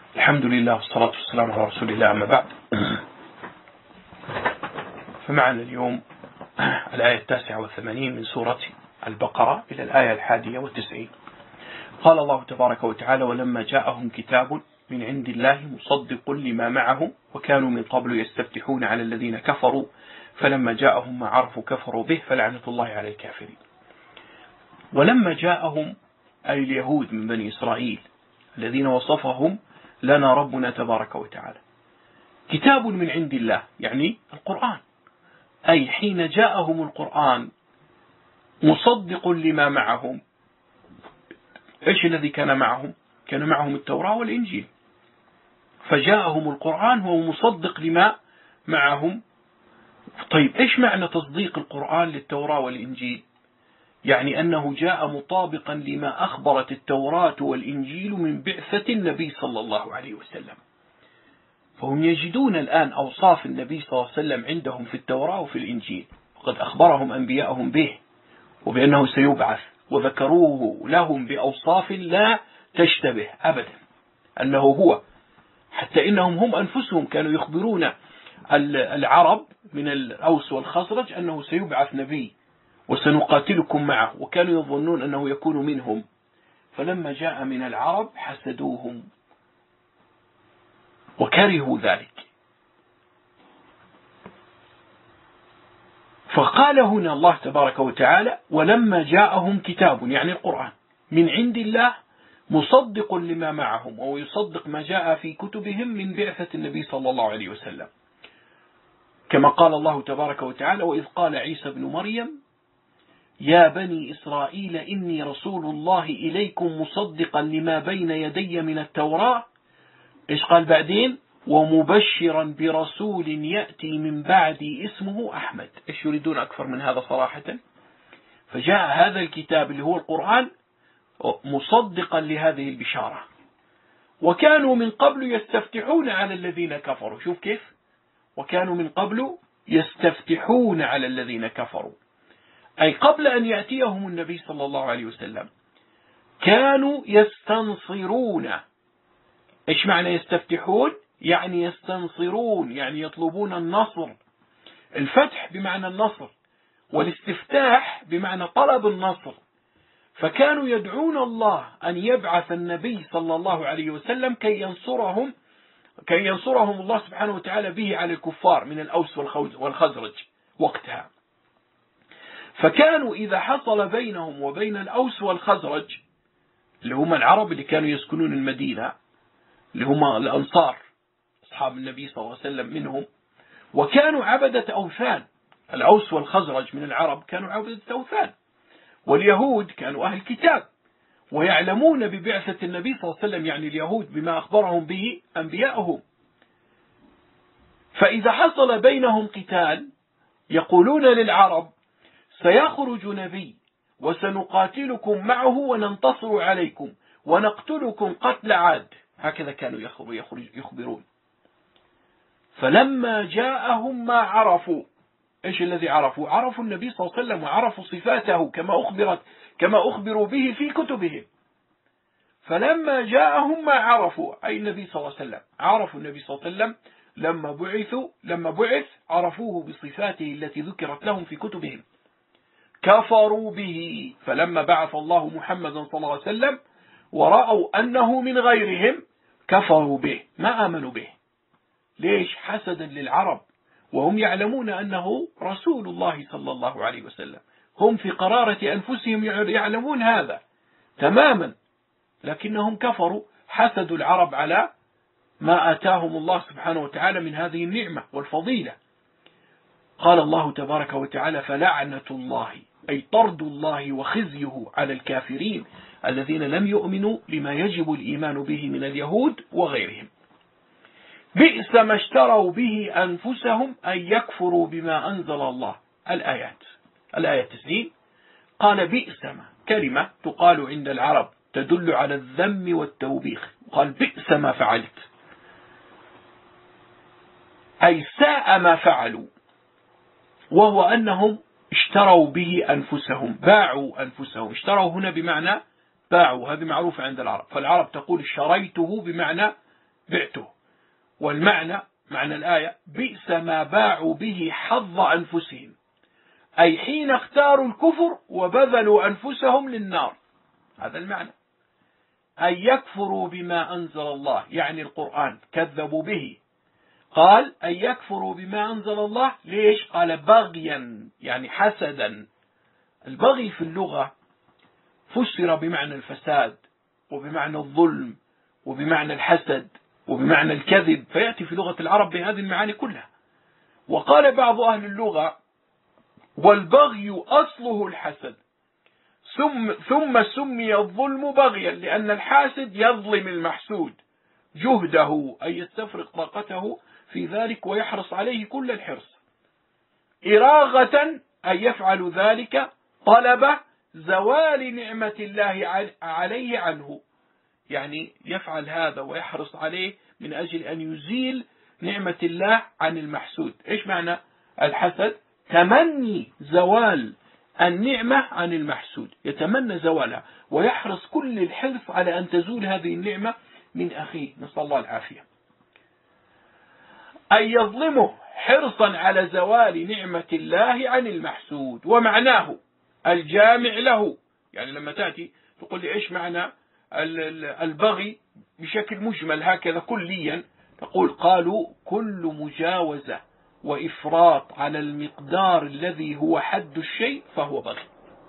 الحمد لله والصلاة والسلام على رسول الله، أما بعد. فمعنا اليوم الآية 89 من سورة البقرة إلى الآية 91. قال الله تبارك وتعالى: ولما جاءهم كتاب من عند الله مصدق لما معهم وكانوا من قبل يستفتحون على الذين كفروا فلما جاءهم ما عرفوا كفروا به فلعنة الله على الكافرين. ولما جاءهم أي اليهود من بني إسرائيل الذين وصفهم لنا ربنا تبارك وتعالى كتاب من عند الله، يعني القرآن، أي حين جاءهم القرآن مصدق لما معهم. إيش الذي كان معهم؟ كان معهم التوراة والإنجيل، فجاءهم القرآن هو مصدق لما معهم. طيب إيش معنى تصديق القرآن للتوراة والإنجيل؟ يعني أنه جاء مطابقا لما أخبرت التوراة والإنجيل من بعثة النبي صلى الله عليه وسلم. فهم يجدون الآن أوصاف النبي صلى الله عليه وسلم عندهم في التوراة وفي الإنجيل، وقد أخبرهم أنبياءهم به وبأنه سيبعث، وذكروه لهم بأوصاف لا تشتبه أبدا أنه هو، حتى إنهم هم أنفسهم كانوا يخبرون العرب من الأوس والخزرج أنه سيبعث نبي وسنقاتلكم معه، وكانوا يظنون أنه يكون منهم. فلما جاء من العرب حسدوهم وكرهوا ذلك. فقال هنا الله تبارك وتعالى: ولما جاءهم كتاب، يعني القرآن، من عند الله مصدق لما معهم، أو يصدق ما جاء في كتبهم من بعثة النبي صلى الله عليه وسلم، كما قال الله تبارك وتعالى: وإذ قال عيسى بن مريم يا بني إسرائيل إني رسول الله إليكم مصدقا لما بين يدي من التوراة. إيش قال بعدين؟ ومبشرا برسول يأتي من بعدي اسمه أحمد. إيش يريدون أكثر من هذا صراحة؟ فجاء هذا الكتاب اللي هو القرآن مصدقا لهذه البشارة. وكانوا من قبل يستفتحون على الذين كفروا. شوف كيف؟ وكانوا من قبل يستفتحون على الذين كفروا، أي قبل أن يأتيهم النبي صلى الله عليه وسلم كانوا يستنصرون. إيش معنى يستفتحون؟ يعني يستنصرون، يعني يطلبون النصر. الفتح بمعنى النصر، والاستفتاح بمعنى طلب النصر. فكانوا يدعون الله أن يبعث النبي صلى الله عليه وسلم كي ينصرهم الله سبحانه وتعالى به على الكفار من الأوس والخزرج وقتها. فكانوا إذا حصل بينهم وبين الأوس والخزرج اللي هم العرب اللي كانوا يسكنون المدينة، اللي هم الأنصار أصحاب النبي صلى الله عليه وسلم منهم، وكانوا عبدة أوثان. الأوس والخزرج من العرب كانوا عبدة أوثان، واليهود كانوا أهل كتاب ويعلمون ببعثة النبي صلى الله عليه وسلم، يعني اليهود بما أخبرهم به أنبياءهم. فإذا حصل بينهم قتال يقولون للعرب سيخرج نبي وسنقاتلكم معه وننتصر عليكم ونقتلكم قتل عاد. هكذا كانوا يخبرون. فلما جاءهم ما عرفوا، إيش الذي عرفوا؟ عرفوا النبي صلى الله عليه وسلم وعرفوا صفاته كما أخبروا به في كتبهم. فلما جاءهم ما عرفوا، أي النبي صلى الله عليه وسلم، عرفوا النبي صلى الله عليه وسلم لما بعث عرفوه بصفاته التي ذكرت لهم في كتبهم، كفروا به. فلما بعث الله محمدا صلى الله عليه وسلم ورأوا أنه من غيرهم كفروا به، ما آمنوا به. ليش؟ حسدا للعرب، وهم يعلمون أنه رسول الله صلى الله عليه وسلم. هم في قرارة أنفسهم يعلمون هذا تماما، لكنهم كفروا، حسدوا العرب على ما آتاهم الله سبحانه وتعالى من هذه النعمة والفضيلة. قال الله تبارك وتعالى: فلعنة الله، أي طرد الله وخزيه على الكافرين الذين لم يؤمنوا لما يجب الإيمان به من اليهود وغيرهم. بئس ما اشتروا به أنفسهم أن يكفروا بما أنزل الله. الآية 90. قال بئس ما، كلمة تقال عند العرب تدل على الذم والتوبيخ. قال بئس ما فعلت، أي ساء ما فعلوا، وهو أنهم اشتروا به أنفسهم، باعوا أنفسهم. اشتروا هنا بمعنى باعوا، هذه معروفة عند العرب. فالعرب تقول اشتريته بمعنى بعته. والمعنى معنى الآية بئس ما باعوا به حظ أنفسهم، أي حين اختاروا الكفر وبذلوا أنفسهم للنار. هذا المعنى، أن يكفروا بما أنزل الله، يعني القرآن كذبوا به. قال أن يكفروا بما أنزل الله، ليش؟ قال بغيا، يعني حسدا. البغي في اللغة فسر بمعنى الفساد وبمعنى الظلم وبمعنى الحسد وبمعنى الكذب، فيأتي في لغة العرب بهذه المعاني كلها. وقال بعض أهل اللغة والبغي أصله الحسد، ثم سمي الظلم بغيا لأن الحاسد يظلم المحسود جهده، أي يستفرغ طاقته في ذلك ويحرص عليه كل الحرص. إراغة أن يفعل ذلك طلب زوال نعمة الله عليه عنه، يعني يفعل هذا ويحرص عليه من أجل أن يزيل نعمة الله عن المحسود. إيش معنى الحسد؟ تمني زوال النعمة عن المحسود، يتمنى زوالها ويحرص كل الحرص على أن تزول هذه النعمة من أخيه، نسأل الله العافية. أن يظلمه حرصا على زوال نعمة الله عن المحسود. ومعناه الجامع له، يعني لما تأتي تقول لي إيش معنى البغي بشكل مجمل هكذا كليا، تقول قالوا كل مجاوزة وإفراط على المقدار الذي هو حد الشيء فهو بغي،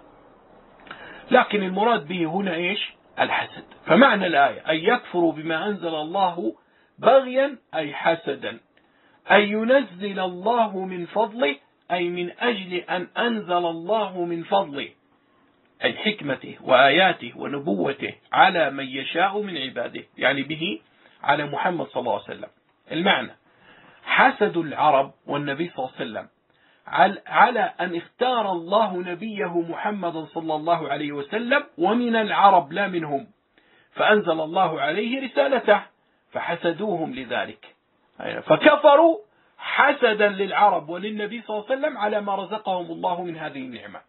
لكن المراد به هنا إيش؟ الحسد. فمعنى الآية أن يكفروا بما أنزل الله بغيا أي حسدا، أن ينزل الله من فضله، أي من أجل أن أنزل الله من فضله أي حكمته وآياته ونبوته على من يشاء من عباده، يعني به على محمد صلى الله عليه وسلم. المعنى حسد العرب والنبي صلى الله عليه وسلم على أن اختار الله نبيه محمد صلى الله عليه وسلم ومن العرب لا منهم، فأنزل الله عليه رسالته فحسدوهم لذلك، فكفروا حسدا للعرب وللنبي صلى الله عليه وسلم على ما رزقهم الله من هذه النعمة،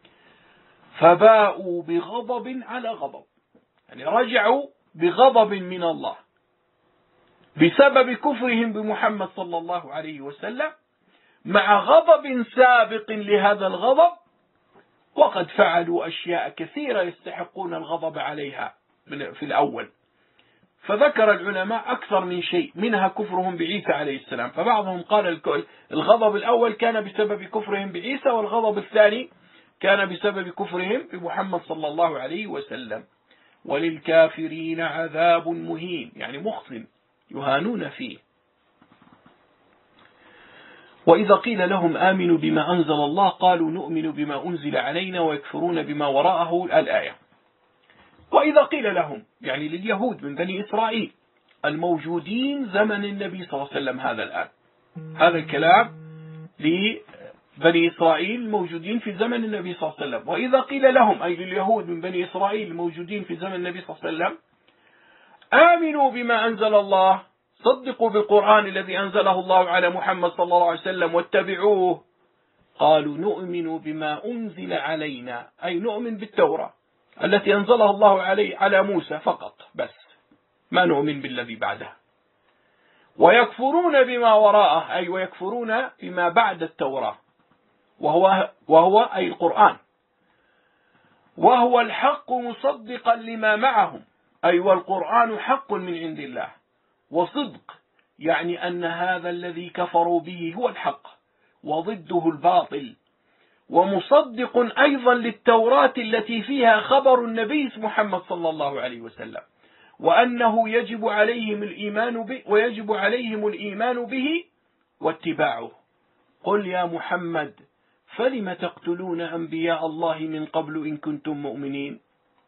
فباءوا بغضب على غضب، يعني رجعوا بغضب من الله بسبب كفرهم بمحمد صلى الله عليه وسلم، مع غضب سابق لهذا الغضب، وقد فعلوا أشياء كثيرة يستحقون الغضب عليها في الأول. فذكر العلماء أكثر من شيء، منها كفرهم بعيسى عليه السلام، فبعضهم قال الغضب الأول كان بسبب كفرهم بعيسى، والغضب الثاني كان بسبب كفرهم بمحمد صلى الله عليه وسلم. وللكافرين عذاب مهين، يعني مخزن يهانون فيه. وإذا قيل لهم آمنوا بما أنزل الله قالوا نؤمن بما أنزل علينا ويكفرون بما وراءه، الآية. وإذا قيل لهم، يعني لليهود من بني إسرائيل الموجودين زمن النبي صلى الله عليه وسلم، هذا الآن هذا الكلام لبني إسرائيل الموجودين في زمن النبي صلى الله عليه وسلم. وإذا قيل لهم، أي لليهود من بني إسرائيل الموجودين في زمن النبي صلى الله عليه وسلم، آمنوا بما أنزل الله، صدقوا بالقرآن الذي أنزله الله على محمد صلى الله عليه وسلم واتبعوه، قالوا نؤمن بما أنزل علينا، أي نؤمن بالتوراة التي أنزلها الله على موسى فقط، بس ما نؤمن بالذي بعدها. ويكفرون بما وراءه، أي ويكفرون بما بعد التوراة، وهو أي القرآن، وهو الحق مصدقا لما معهم، أي والقرآن حق من عند الله، وصدق يعني أن هذا الذي كفروا به هو الحق وضده الباطل، ومصدق أيضا للتوراة التي فيها خبر النبي محمد صلى الله عليه وسلم، وأنه يجب عليهم الإيمان به واتباعه. قل يا محمد فلم تقتلون أنبياء الله من قبل إن كنتم مؤمنين.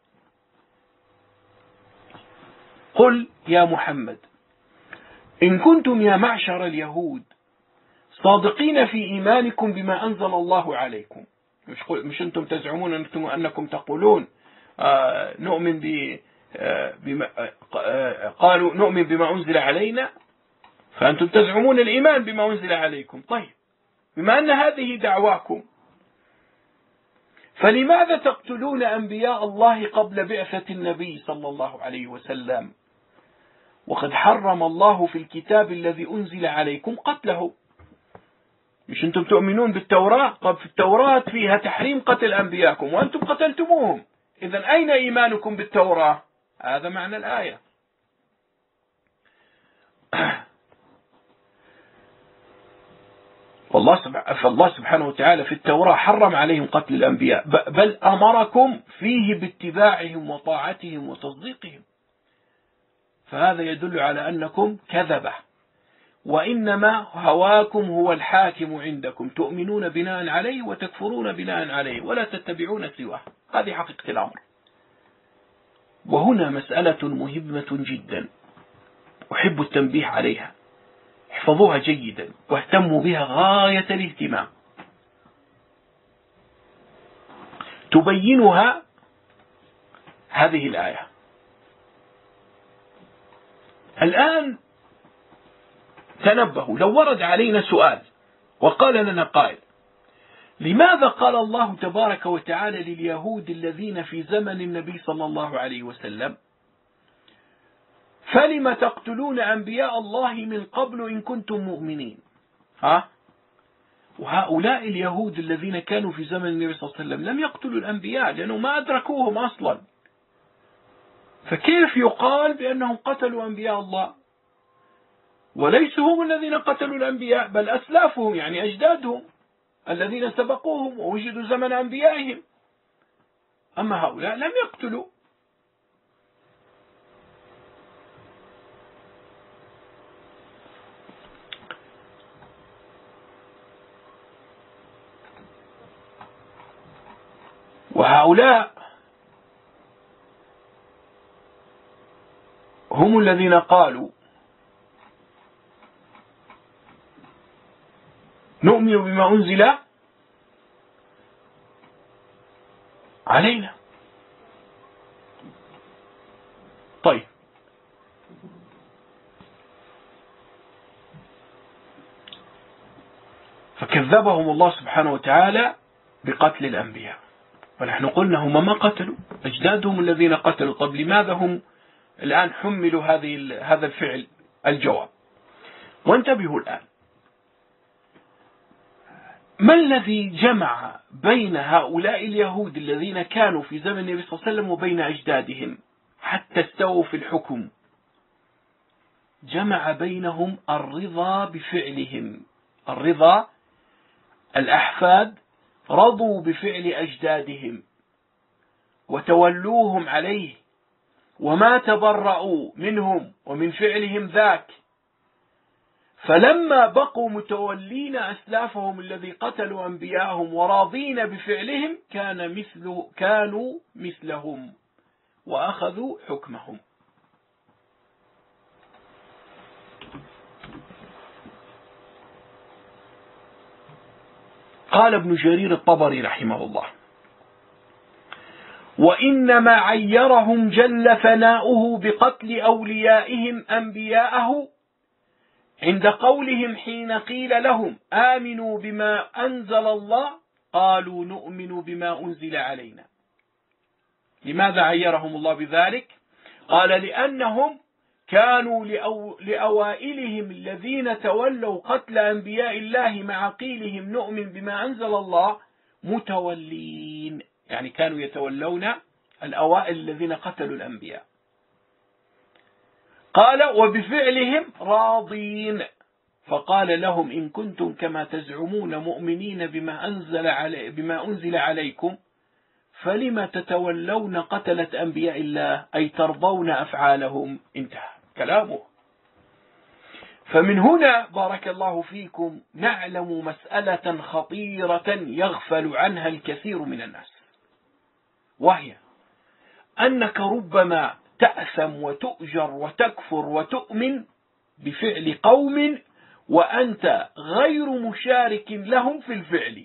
قل يا محمد إن كنتم يا معشر اليهود صادقين في إيمانكم بما أنزل الله عليكم، مش أنتم تزعمون أنكم تقولون نؤمن قالوا نؤمن بما أنزل علينا، فأنتم تزعمون الإيمان بما أنزل عليكم. طيب، بما أن هذه دعواكم فلماذا تقتلون أنبياء الله قبل بعثة النبي صلى الله عليه وسلم؟ وقد حرم الله في الكتاب الذي أنزل عليكم قتله. مش أنتم تؤمنون بالتوراة؟ طب في التوراة فيها تحريم قتل أنبياءكم وأنتم قتلتموهم، إذن أين إيمانكم بالتوراة؟ هذا معنى الآية. فالله سبحانه وتعالى في التوراة حرم عليهم قتل الأنبياء، بل أمركم فيه باتباعهم وطاعتهم وتصديقهم، فهذا يدل على أنكم كذبة، وإنما هواكم هو الحاكم عندكم، تؤمنون بناء عليه وتكفرون بناء عليه ولا تتبعون سواه. هذه حقيقة الأمر. وهنا مسألة مهمة جدا أحب التنبيه عليها، احفظوها جيدا واهتموا بها غاية الاهتمام. تبينها هذه الآية. الآن تنبهوا، لو ورد علينا سؤال وقال لنا قائل: لماذا قال الله تبارك وتعالى لليهود الذين في زمن النبي صلى الله عليه وسلم: فلم تقتلون أنبياء الله من قبل إن كنتم مؤمنين؟ وهؤلاء اليهود الذين كانوا في زمن النبي صلى الله عليه وسلم لم يقتلوا الأنبياء لأنه ما أدركوهم أصلا، فكيف يقال بأنهم قتلوا أنبياء الله؟ وليسوا هم الذين قتلوا الأنبياء، بل أسلافهم يعني أجدادهم الذين سبقوهم ووجدوا زمن أنبيائهم، أما هؤلاء لم يقتلوا. وهؤلاء هم الذين قالوا: نؤمن بما أنزل علينا. طيب، فكذبهم الله سبحانه وتعالى بقتل الأنبياء، ونحن قلنا هم ما قتلوا، أجدادهم الذين قتلوا. طب لماذا هم الآن حملوا هذا الفعل؟ الجواب، وانتبهوا الآن، ما الذي جمع بين هؤلاء اليهود الذين كانوا في زمن النبي صلى الله عليه وسلم وبين أجدادهم حتى استووا في الحكم؟ جمع بينهم الرضا بفعلهم. الرضا، الأحفاد رضوا بفعل أجدادهم وتولوهم عليه وما تبرؤوا منهم ومن فعلهم ذاك، فلما بقوا متولين أسلافهم الذي قتلوا أنبياءهم وراضين بفعلهم كانوا مثلهم وأخذوا حكمهم. قال ابن جرير الطبري رحمه الله: وإنما عيرهم جل ثناؤه بقتل أوليائهم أنبياءه عند قولهم حين قيل لهم آمنوا بما أنزل الله قالوا نؤمن بما أنزل علينا. لماذا عيرهم الله بذلك؟ قال: لأنهم كانوا لأوائلهم الذين تولوا قتل أنبياء الله مع قيلهم نؤمن بما أنزل الله متولين، يعني كانوا يتولون الأوائل الذين قتلوا الأنبياء. قال: وبفعلهم راضين، فقال لهم: إن كنتم كما تزعمون مؤمنين بما أنزل عليكم فلما تتولون قتلة أنبياء الله، أي ترضون أفعالهم. انتهى كلامه. فمن هنا بارك الله فيكم نعلم مسألة خطيرة يغفل عنها الكثير من الناس، وهي أنك ربما تأثم وتؤجر وتكفر وتؤمن بفعل قوم وأنت غير مشارك لهم في الفعل.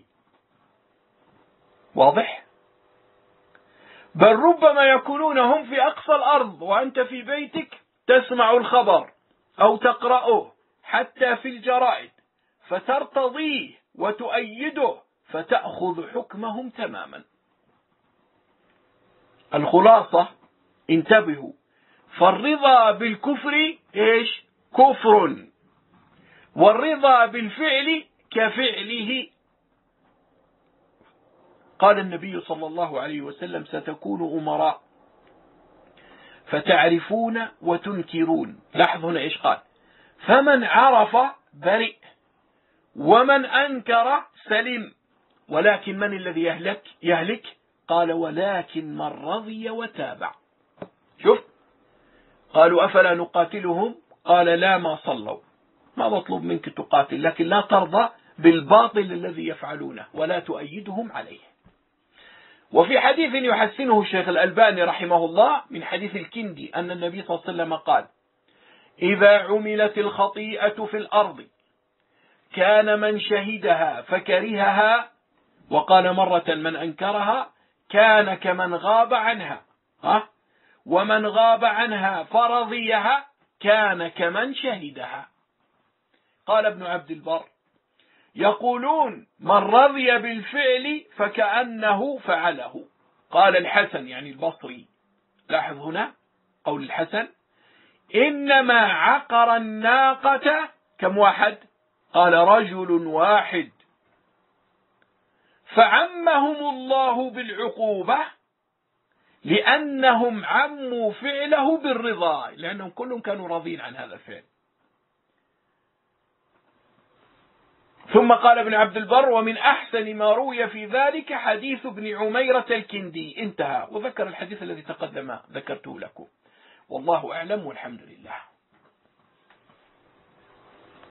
واضح؟ بل ربما يكونون هم في أقصى الأرض وأنت في بيتك تسمع الخبر أو تقرأه حتى في الجرائد فترتضيه وتؤيده فتأخذ حكمهم تماما. الخلاصة، انتبهوا، فالرضا بالكفر إيش؟ كفر، والرضا بالفعل كفعله. قال النبي صلى الله عليه وسلم: ستكون أمراء فتعرفون وتنكرون. لاحظ هنا إيش قال: فمن عرف برئ ومن أنكر سلم، ولكن من الذي يهلك؟ قال: ولكن من رضي وتابع. شوف، قالوا: أفلا نقاتلهم؟ قال: لا، ما صلوا، ما مطلوب منك تقاتل، لكن لا ترضى بالباطل الذي يفعلونه ولا تؤيدهم عليه. وفي حديث يحسنه الشيخ الألباني رحمه الله من حديث الكندي أن النبي صلى الله عليه وسلم قال: إذا عملت الخطيئة في الأرض كان من شهدها فكرهها، وقال مرة من أنكرها كان كمن غاب عنها، ومن غاب عنها فرضيها كان كمن شهدها. قال ابن عبد البر: يقولون من رضي بالفعل فكأنه فعله. قال الحسن يعني البصري، لاحظ هنا قول الحسن: إنما عقر الناقة كم واحد؟ قال: رجل واحد، فعمهم الله بالعقوبة لأنهم عموا فعله بالرضا، لأنهم كلهم كانوا راضين عن هذا الفعل. ثم قال ابن عبد البر: ومن أحسن ما روي في ذلك حديث ابن عميرة الكندي. انتهى، وذكر الحديث الذي تقدم ذكرته لكم. والله أعلم والحمد لله.